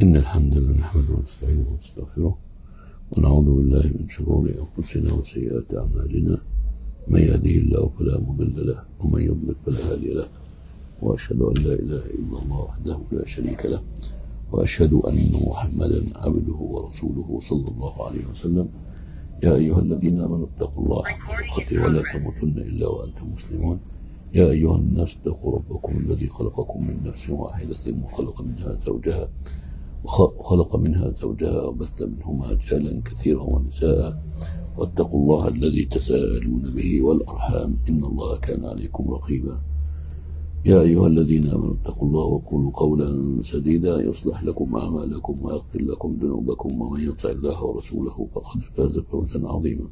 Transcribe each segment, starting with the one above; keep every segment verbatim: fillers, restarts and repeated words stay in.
إن الحمد لله نحمده ونستعينه ونستغفره ونعوذ بالله من شرور أنفسنا وسيئات أعمالنا، من يهده الله فلا مضل له ومن يضلل فلا هادي له، وأشهد أن لا إله إلا الله وحده لا شريك له، وأشهد أن محمدا عبده ورسوله صلى الله عليه وسلم. يا أيها الذين آمنوا اتقوا الله حق تقاته ولا تموتن إلا وأنتم مسلمون. يا أيها الناس اتقوا ربكم الذي خلقكم من نفس واحدة وخلق منها زوجها وخلق منها زوجها وبث منهما رجالا كثيرا ونساء، واتقوا الله الذي تساءلون به والأرحام إن الله كان عليكم رقيبا. يا أيها الذين آمنوا اتقوا الله وقولوا قولا سديدا يصلح لكم أعمالكم ويغفر لكم ذنوبكم، ومن يطع الله ورسوله فقد فاز فوزا عظيما.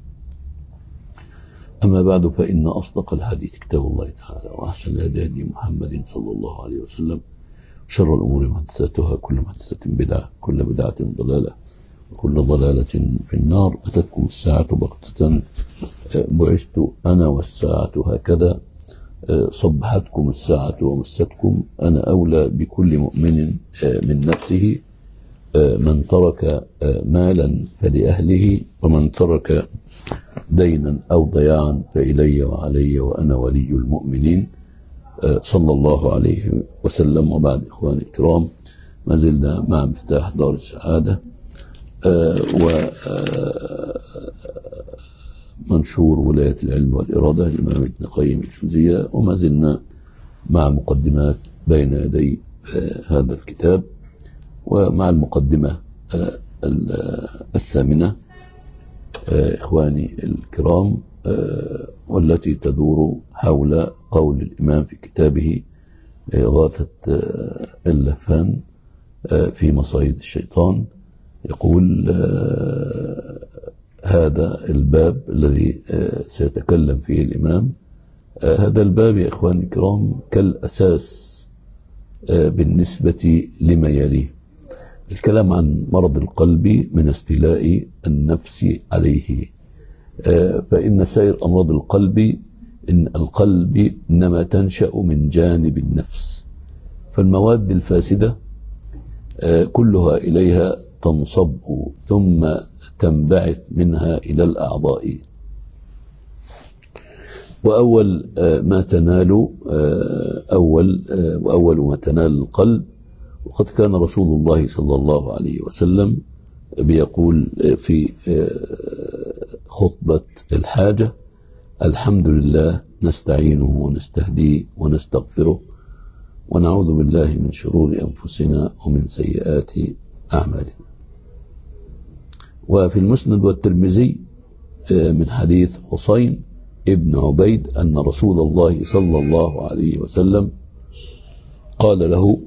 أما بعد، فإن أصدق الحديث كتاب الله تعالى، وأحسن الهدي هدي محمد صلى الله عليه وسلم، شر الأمور محدثاتها، كل محدثة بدعة، كل بدعة ضلالة، وكل ضلالة في النار. أتتكم الساعة بغتة، بعثت أنا والساعة هكذا، صبحتكم الساعة ومستكم، أنا أولى بكل مؤمن من نفسه، من ترك مالا فلأهله، ومن ترك دينا أو ضياعا فإلي وعلي وأنا ولي المؤمنين صلى الله عليه وسلم. وبعد، إخواني الكرام، ما زلنا مع مفتاح دار السعادة ومنشور ولاية العلم والإرادة للإمام ابن القيم الجوزية، وما زلنا مع مقدمات بين يدي هذا الكتاب، ومع المقدمة الثامنة إخواني الكرام، والتي تدور حول قول الإمام في كتابه إغاثة اللهفان في مصايد الشيطان. يقول هذا الباب الذي سيتكلم فيه الإمام، هذا الباب يا إخواني الكرام كالأساس بالنسبة لما يليه، الكلام عن مرض القلب من استيلاء النفس عليه. فإن سائر أمراض القلب إن القلب إنما تنشأ من جانب النفس، فالمواد الفاسدة كلها إليها تنصب ثم تنبعث منها إلى الأعضاء. وأول ما تنال أول وأول ما تنال القلب، وقد كان رسول الله صلى الله عليه وسلم بيقول في خطبة الحاجة: الحمد لله نستعينه ونستهديه ونستغفره ونعوذ بالله من شرور أنفسنا ومن سيئات أعمالنا. وفي المسند والترمذي من حديث حسين ابن عبيد أن رسول الله صلى الله عليه وسلم قال له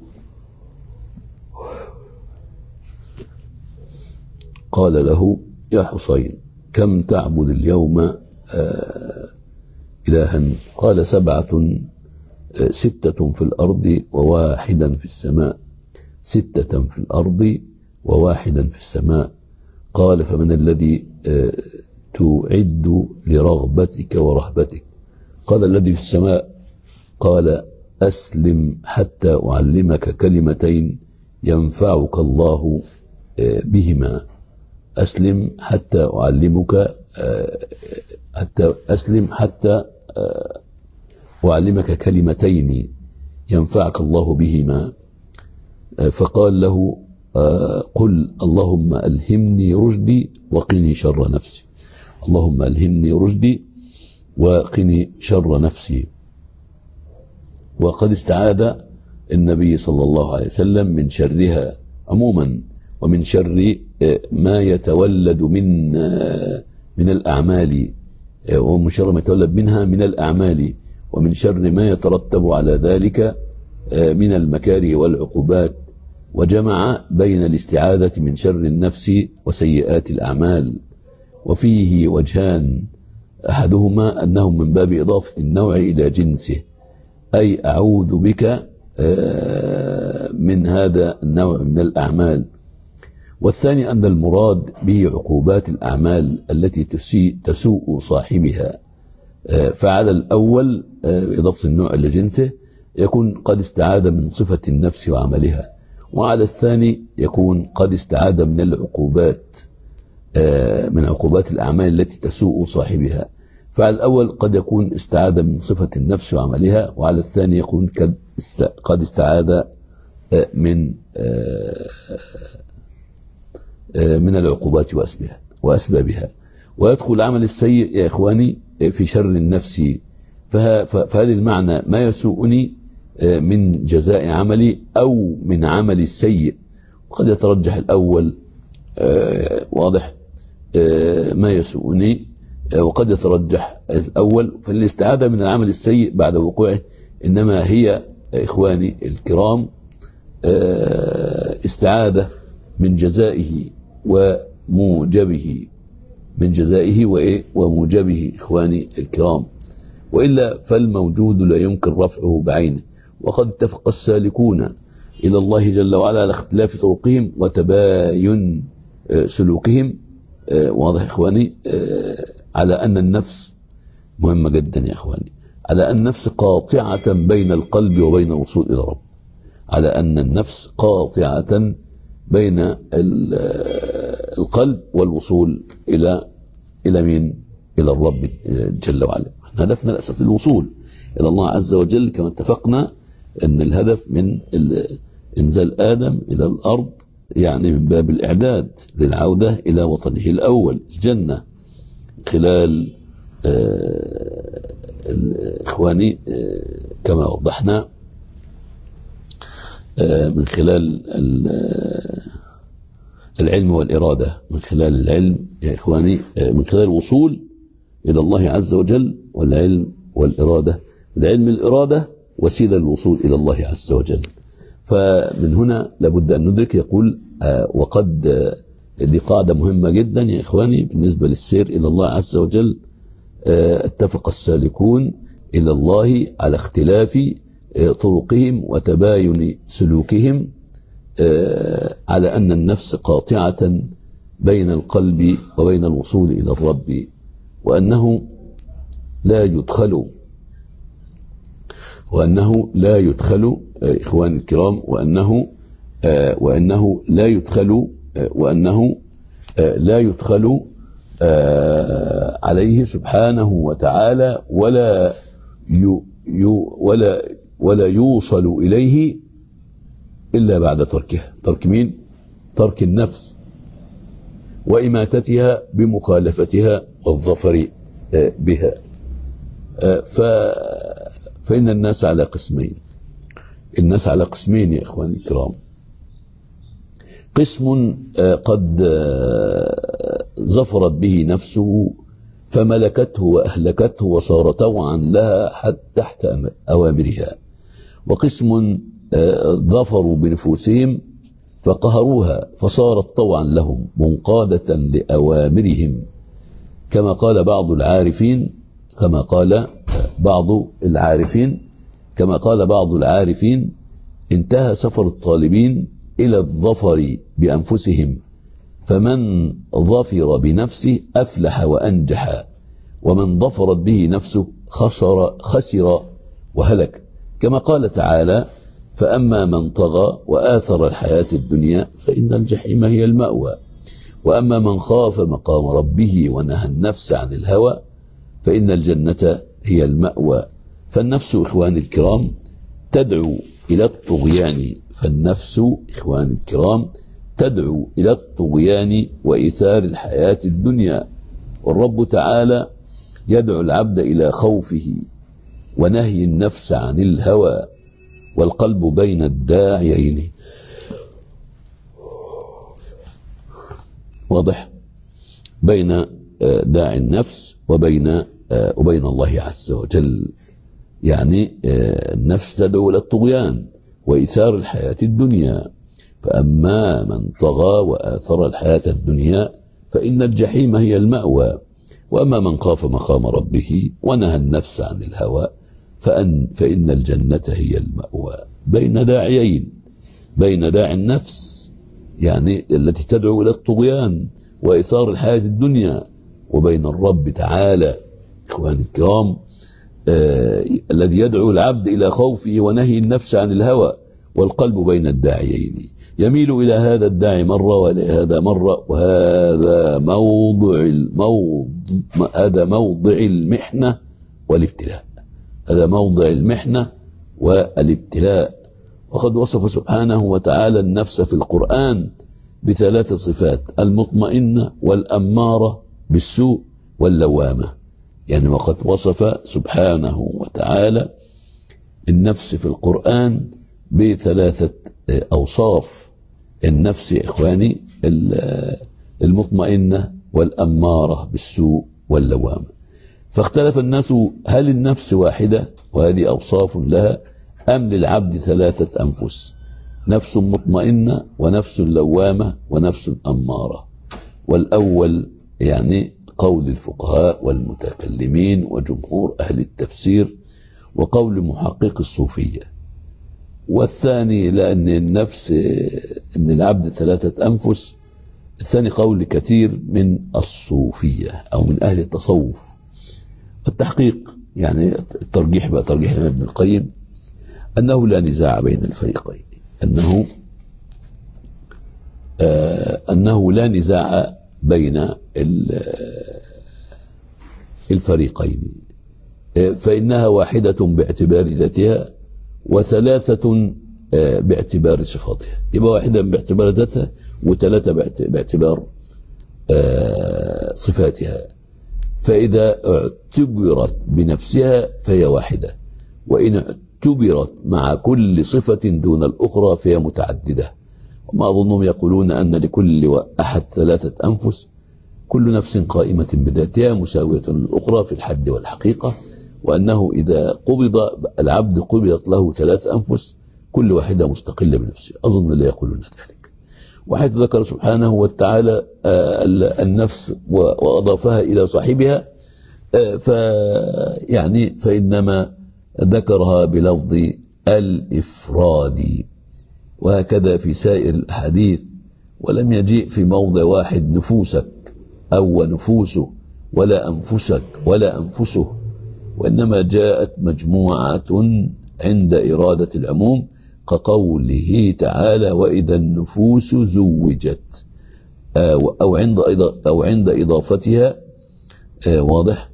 قال له يا حسين، كم تعبد اليوم آه إلها؟ قال: سبعة، آه ستة في الأرض وواحدا في السماء، ستة في الأرض وواحدا في السماء. قال: فمن الذي آه تعد لرغبتك ورهبتك؟ قال: الذي في السماء. قال: أسلم حتى أعلمك كلمتين ينفعك الله آه بهما. أسلم حتى أعلمك حتى أسلم حتى أعلمك كلمتين ينفعك الله بهما. فقال له: قل اللهم ألهمني رشدي وقني شر نفسي. اللهم ألهمني رشدي وقني شر نفسي. وقد استعاذ النبي صلى الله عليه وسلم من شرها عموما، ومن شر ما يتولد من من الأعمال، ومن شر ما يتولد منها من الأعمال، ومن شر ما يترتب على ذلك من المكاره والعقوبات. وجمع بين الاستعاذة من شر النفس وسيئات الأعمال، وفيه وجهان: أحدهما أنه من باب إضافة النوع إلى جنسه، أي أعوذ بك من هذا النوع من الأعمال. والثاني أن المراد به عقوبات الأعمال التي تسوء صاحبها. فعلى الأول إضافة النوع إلى جنسه يكون قد استعاذ من صفة النفس وعملها، وعلى الثاني يكون قد استعاد من العقوبات من عقوبات الأعمال التي تسوء صاحبها. فعلى الأول قد يكون استعاد من صفة النفس وعملها، وعلى الثاني يكون قد استعاد من من العقوبات وأسبابها. ويدخل العمل السيء يا إخواني في شر النفس، فهذا المعنى ما يسوءني من جزاء عملي أو من عملي السيء، وقد يترجح الأول واضح ما يسوءني، وقد يترجح الأول. فالاستعادة من العمل السيء بعد وقوعه إنما هي إخواني الكرام استعادة من جزائه وموجبه، من جزائه وموجبه إخواني الكرام، وإلا فالموجود لا يمكن رفعه بعينه. وقد اتفق السالكون إلى الله جل وعلا على اختلاف طرقهم وتباين سلوكهم، واضح إخواني، على أن النفس مهمة جدا يا إخواني، على أن النفس قاطعة بين القلب وبين الوصول إلى الرب، على أن النفس قاطعة بين القلب والوصول إلى إلى مين؟ إلى الرب جل وعلا. هدفنا الأساسي الوصول إلى الله عز وجل، كما اتفقنا أن الهدف من إنزال آدم إلى الأرض يعني من باب الإعداد للعودة إلى وطنه الأول الجنة، خلال إخواني كما وضحنا من خلال العلم والإرادة، من خلال العلم يا إخواني، من خلال الوصول إلى الله عز وجل، والعلم والإرادة. العلم الإرادة وسيلة للوصول إلى الله عز وجل. فمن هنا لابد أن ندرك، يقول وقد دي قاعدة مهمة جدا يا إخواني بالنسبة للسير إلى الله عز وجل. اتفق السالكون إلى الله على اختلاف طرقهم وتباين سلوكهم على أن النفس قاطعة بين القلب وبين الوصول إلى الرب، وأنه لا يدخل وأنه لا يدخل إخواني الكرام، وأنه وأنه لا يدخل وأنه لا يدخل عليه سبحانه وتعالى ولا يو ولا ولا يوصل إليه إلا بعد تركه. ترك مين؟ ترك النفس وإماتتها بمخالفتها والظفر بها. ف فإن الناس على قسمين، الناس على قسمين يا إخواني الكرام. قسم قد ظفرت به نفسه فملكته وأهلكته وصار طوعا لها حتى تحت أوامرها، وقسم ظفروا بنفوسهم فقهروها فصارت طوعا لهم منقادة لأوامرهم، كما قال بعض العارفين كما قال بعض العارفين كما قال بعض العارفين انتهى سفر الطالبين إلى الظفر بأنفسهم، فمن ظفر بنفسه أفلح وأنجح، ومن ظفرت به نفسه خسر خسر وهلك، كما قال تعالى فأما من طغى وآثر الحياة الدنيا فإن الجحيم هي المأوى، وأما من خاف مقام ربه ونهى النفس عن الهوى فإن الجنة هي المأوى. فالنفس إخواني الكرام تدعو إلى الطغيان، فالنفس إخواني الكرام تدعو إلى الطغيان وإيثار الحياة الدنيا، والرب تعالى يدعو العبد إلى خوفه ونهي النفس عن الهوى، والقلب بين الداعيين. واضح؟ بين داعي النفس وبين وبين الله عز وجل. يعني النفس تدعو إلى الطغيان وإيثار الحياة الدنيا، فأما من طغى وآثر الحياة الدنيا فإن الجحيم هي المأوى، وأما من خاف مقام ربه ونهى النفس عن الهوى فأن فإن الجنة هي المأوى. بين داعيين، بين داعي النفس يعني التي تدعو إلى الطغيان وإثار الحياة الدنيا، وبين الرب تعالى إخواني الكرام آه الذي يدعو العبد إلى خوفه ونهي النفس عن الهوى، والقلب بين الداعيين. يميل إلى هذا الداعي مرة وإلى هذا مرة، وهذا موضع الموضع هذا موضع المحنة والابتلاء، هذا موضع المحنة والابتلاء. وقد وصف سبحانه وتعالى النفس في القرآن بثلاث صفات: المطمئنة والأمارة بالسوء واللوامة. يعني وقد وصف سبحانه وتعالى النفس في القرآن بثلاثة أوصاف: النفس يا إخواني المطمئنة والأمارة بالسوء واللوامة. فاختلف الناس هل النفس واحدة وهذه أوصاف لها، أم للعبد ثلاثة أنفس: نفس مطمئنة ونفس لوامة ونفس أمارة؟ والأول يعني قول الفقهاء والمتكلمين وجمهور أهل التفسير وقول محقق الصوفية. والثاني لأن النفس أن العبد ثلاثة أنفس، الثاني قول كثير من الصوفية أو من أهل التصوف. التحقيق يعني الترجيح بقى ترجيح ابن القيم أنه لا نزاع بين الفريقين، أنه آه أنه لا نزاع بين الفريقين، فإنها واحدة باعتبار ذاتها وثلاثة باعتبار صفاتها. يبقى واحدة باعتبار ذاتها وثلاثة باعتبار صفاتها. فإذا اعتبرت بنفسها فهي واحدة، وإن اعتبرت مع كل صفة دون الأخرى فهي متعددة. وما أظنهم يقولون أن لكل أحد ثلاثة أنفس، كل نفس قائمة بذاتها مساوية للأخرى في الحد والحقيقة، وأنه إذا قبض العبد قبضت له ثلاث أنفس كل واحدة مستقلة بنفسها. أظن لا يقولون ذلك. وحيث ذكر سبحانه وتعالى النفس وأضافها إلى صاحبها، فيعني فإنما ذكرها بلفظ الإفراد، وهكذا في سائر الأحاديث. ولم يجيء في موضع واحد نفوسك أو نفوسه ولا أنفسك ولا أنفسه، وإنما جاءت مجموعة عند إرادة العموم كقوله تعالى: وإذا النفوس زوجت، أو عند أو عند إضافتها واضح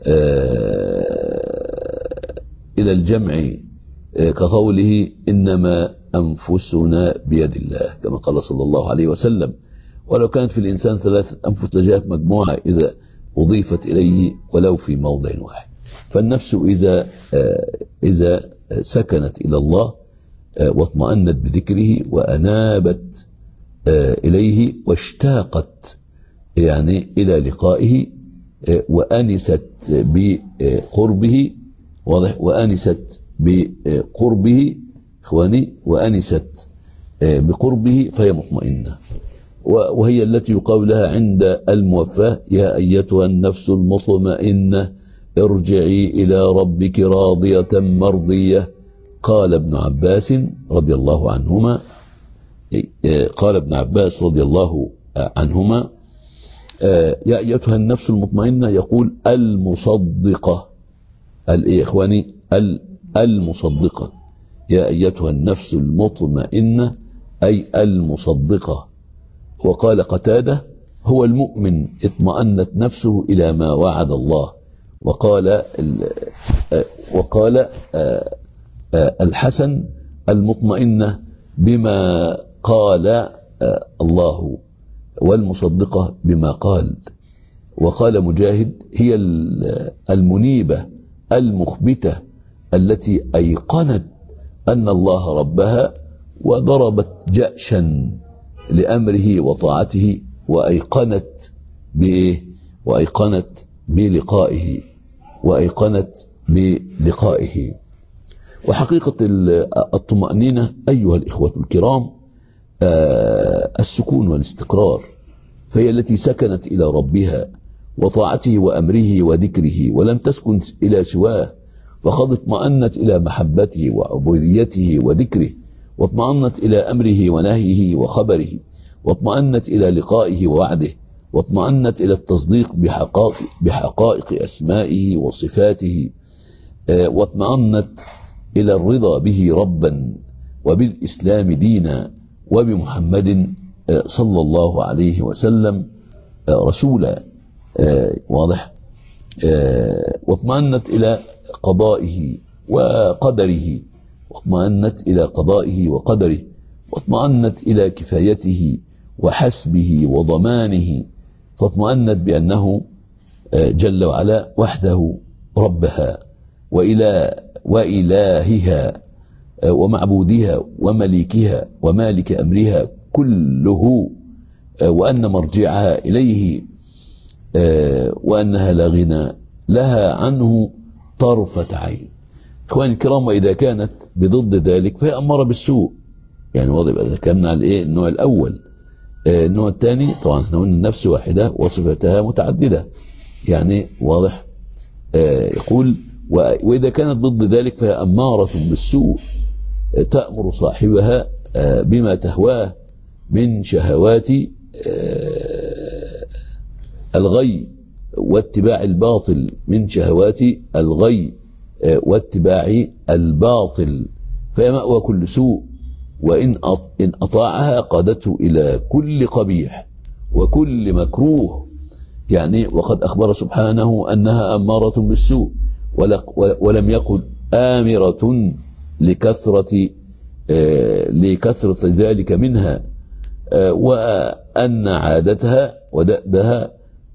إلى الجمع كقوله: إنما أنفسنا بيد الله، كما قال صلى الله عليه وسلم. ولو كانت في الإنسان ثلاثة أنفس لجاءت مجموعة إذا أضيفت إليه ولو في موضع واحد. فالنفس إذا إذا سكنت إلى الله واطمأنت بذكره وأنابت إليه واشتاقت يعني إلى لقائه وأنست بقربه، واضح، وأنست بقربه إخواني وأنست بقربه فهي مطمئنة، وهي التي يقال لها عند الموفاة: يا أيتها النفس المطمئنة ارجعي إلى ربك راضية مرضية. قال ابن عباس رضي الله عنهما قال ابن عباس رضي الله عنهما يا أيتها النفس المطمئنة، يقول المصدقة، الإيه إخواني المصدقة، يا أيتها النفس المطمئنة أي المصدقة. وقال قتادة: هو المؤمن اطمأنت نفسه إلى ما وعد الله. وقال وقال الحسن: المطمئنة بما قال الله، والمصدقة بما قال. وقال مجاهد: هي المنيبة المخبتة التي أيقنت أن الله ربها وضربت جأشا لأمره وطاعته، وأيقنت بإيه؟ وأيقنت بلقائه وأيقنت بلقائه. وحقيقة الطمأنينة أيها الإخوة الكرام السكون والاستقرار، فهي التي سكنت إلى ربها وطاعته وأمره وذكره ولم تسكن إلى سواه، فقد اطمأنت إلى محبته وعبوديته وذكره، واطمأنت إلى أمره ونهيه وخبره، واطمأنت إلى لقائه ووعده، واطمأنت إلى التصديق بحقائق, بحقائق أسمائه وصفاته، واطمأنت إلى الرضا به ربا وبالإسلام دينا وبمحمد صلى الله عليه وسلم رسولا. واضح. واطمأنت إلى قضائه وقدره، واطمأنت إلى قضائه وقدره، واطمأنت إلى كفايته وحسبه وضمانه، فاطمأنت بأنه جل وعلا وحده ربها وإلى وإلهها ومعبودها ومليكها ومالك أمرها كله، وأن مرجعها إليه، وأنها لا غنى لها عنه طرفة عين. إخواني الكرام، وإذا كانت بضد ذلك فهي أمارة بالسوء. يعني واضح إذا كنا على إيه؟ النوع الأول. النوع الثاني طبعا احنا قلنا النفس واحدة وصفتها متعددة، يعني واضح. يقول وإذا كانت ضد ذلك فهي أمارة بالسوء، تأمر صاحبها بما تهواه من شهوات الغي واتباع الباطل، من شهوات الغي واتباع الباطل، فهي مأوى كل سوء، وإن أطاعها قادته إلى كل قبيح وكل مكروه. يعني وقد أخبر سبحانه أنها أمارة بالسوء، ولم يقل آمرة لكثرة لكثرة ذلك منها، وأن عادتها ودأبها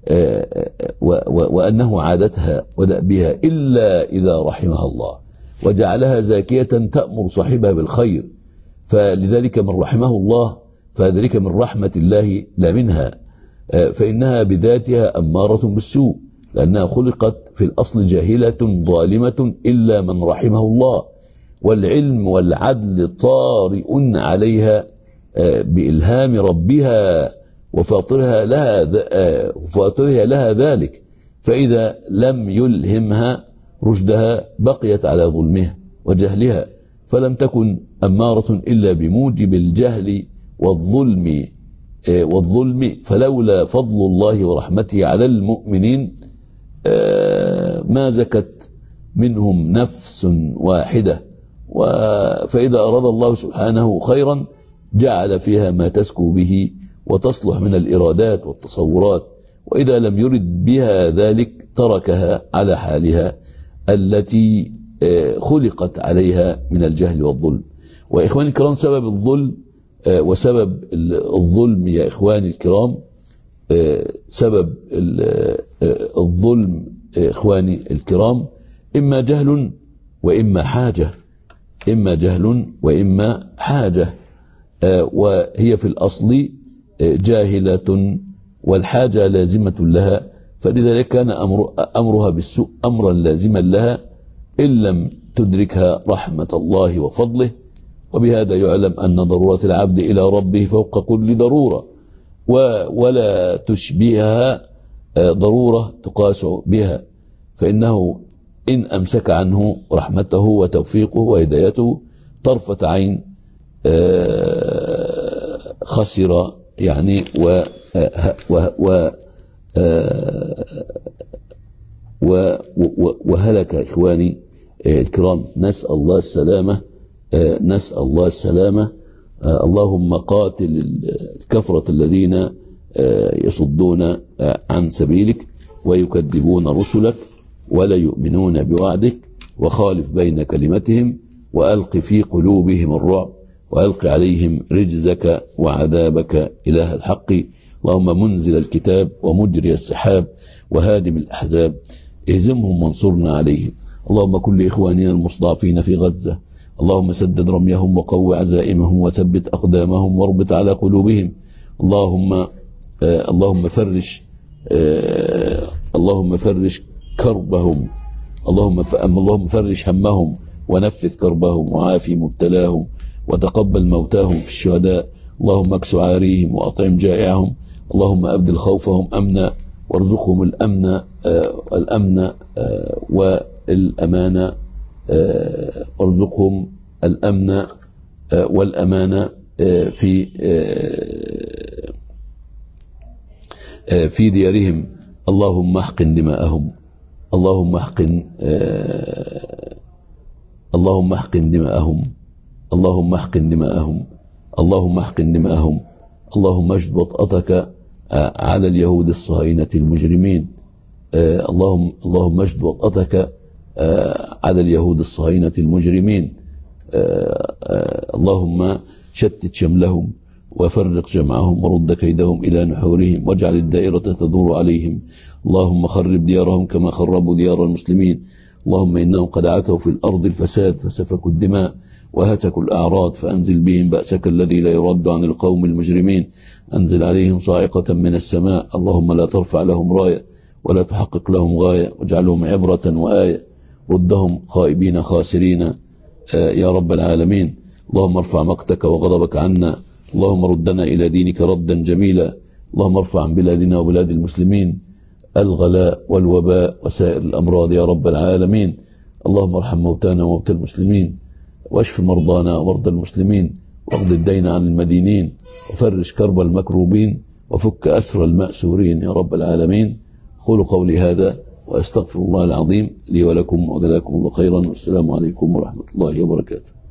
وأنه عادتها ودأبها إلا إذا رحمها الله وجعلها زاكية تأمر صاحبها بالخير، فلذلك من رحمه الله فذلك من رحمة الله لا منها، فإنها بذاتها أمارة بالسوء، لأنها خلقت في الأصل جاهلة ظالمة إلا من رحمه الله، والعلم والعدل طارئ عليها بإلهام ربها وفاطرها لها وفاطرها لها ذلك، فإذا لم يلهمها رشدها بقيت على ظلمها وجهلها، فلم تكن أمارة إلا بموجب الجهل والظلم والظلم فلولا فضل الله ورحمته على المؤمنين ما زكت منهم نفس واحدة، فإذا أراد الله سبحانه خيرا جعل فيها ما تسكو به وتصلح من الإرادات والتصورات، وإذا لم يرد بها ذلك تركها على حالها التي خلقت عليها من الجهل والظلم. وإخواني الكرام، سبب الظلم وسبب الظلم يا إخواني الكرام، سبب الظلم إخواني الكرام إما جهل وإما حاجة، إما جهل وإما حاجة، وهي في الأصل جاهلة والحاجة لازمة لها، فلذلك كان أمر أمرها بالسوء أمرا لازما لها إن لم تدركها رحمة الله وفضله. وبهذا يعلم أن ضرورة العبد إلى ربه فوق كل ضرورة، ولا تشبهها ضرورة تقاس بها، فإنه إن أمسك عنه رحمته وتوفيقه وهدايته طرفة عين خسر يعني و و و وهلك إخواني الكرام. نسأل الله السلامة، نسأل الله السلامة. اللهم قاتل الكفرة الذين يصدون عن سبيلك ويكذبون رسلك ولا يؤمنون بوعدك، وخالف بين كلمتهم وألق في قلوبهم الرعب وألق عليهم رجزك وعذابك إله الحق. اللهم منزل الكتاب ومجري السحاب وهادم الأحزاب اهزمهم وانصرنا عليهم. اللهم كن لإخواننا المستضعفين في غزة، اللهم سدد رميهم وقو عزائمهم وثبت أقدامهم واربط على قلوبهم. اللهم آه اللهم فرش آه اللهم فرش كربهم، اللهم اللهم فرش همهم ونفذ كربهم وعافي مبتلاهم وتقبل موتاهم في الشهداء. اللهم اكس عاريهم وأطعم جائعهم، اللهم أبدل خوفهم أمنا وارزقهم الأمن آه الأمن آه والأمان آه وارزقهم الأمن آه والأمان آه في آه آه في ديارهم. اللهم احقن دماءهم، اللهم احقن آه اللهم احقن دماءهم، اللهم احقن دماءهم اللهم احقن دماءهم. اللهم اجد وطأتك على اليهود الصهاينة المجرمين. اللهم اللهم اجد وطأتك على اليهود الصهاينة المجرمين. اللهم شتت شملهم وفرق جمعهم ورد كيدهم إلى نحورهم واجعل الدائرة تدور عليهم. اللهم خرب ديارهم كما خربوا ديار المسلمين. اللهم إنهم قد عتوا في الأرض الفساد فسفكوا الدماء وهتكوا الأعراض فأنزل بهم بأسك الذي لا يرد عن القوم المجرمين. أنزل عليهم صاعقة من السماء. اللهم لا ترفع لهم راية ولا تحقق لهم غاية واجعلهم عبرة وآية. ردهم خائبين خاسرين يا رب العالمين. اللهم ارفع مقتك وغضبك عنا. اللهم ردنا إلى دينك ردا جميلا. اللهم ارفع عن بلادنا وبلاد المسلمين الغلاء والوباء وسائر الأمراض يا رب العالمين. اللهم ارحم موتانا وموتى المسلمين واشف مرضانا ومرضى المسلمين واقض الدين عن المدينين وفرج كرب المكروبين وفك أسر المأسورين يا رب العالمين. قولوا قولي هذا وأستغفر الله العظيم لي ولكم وجزاكم الله خيرا والسلام عليكم ورحمة الله وبركاته.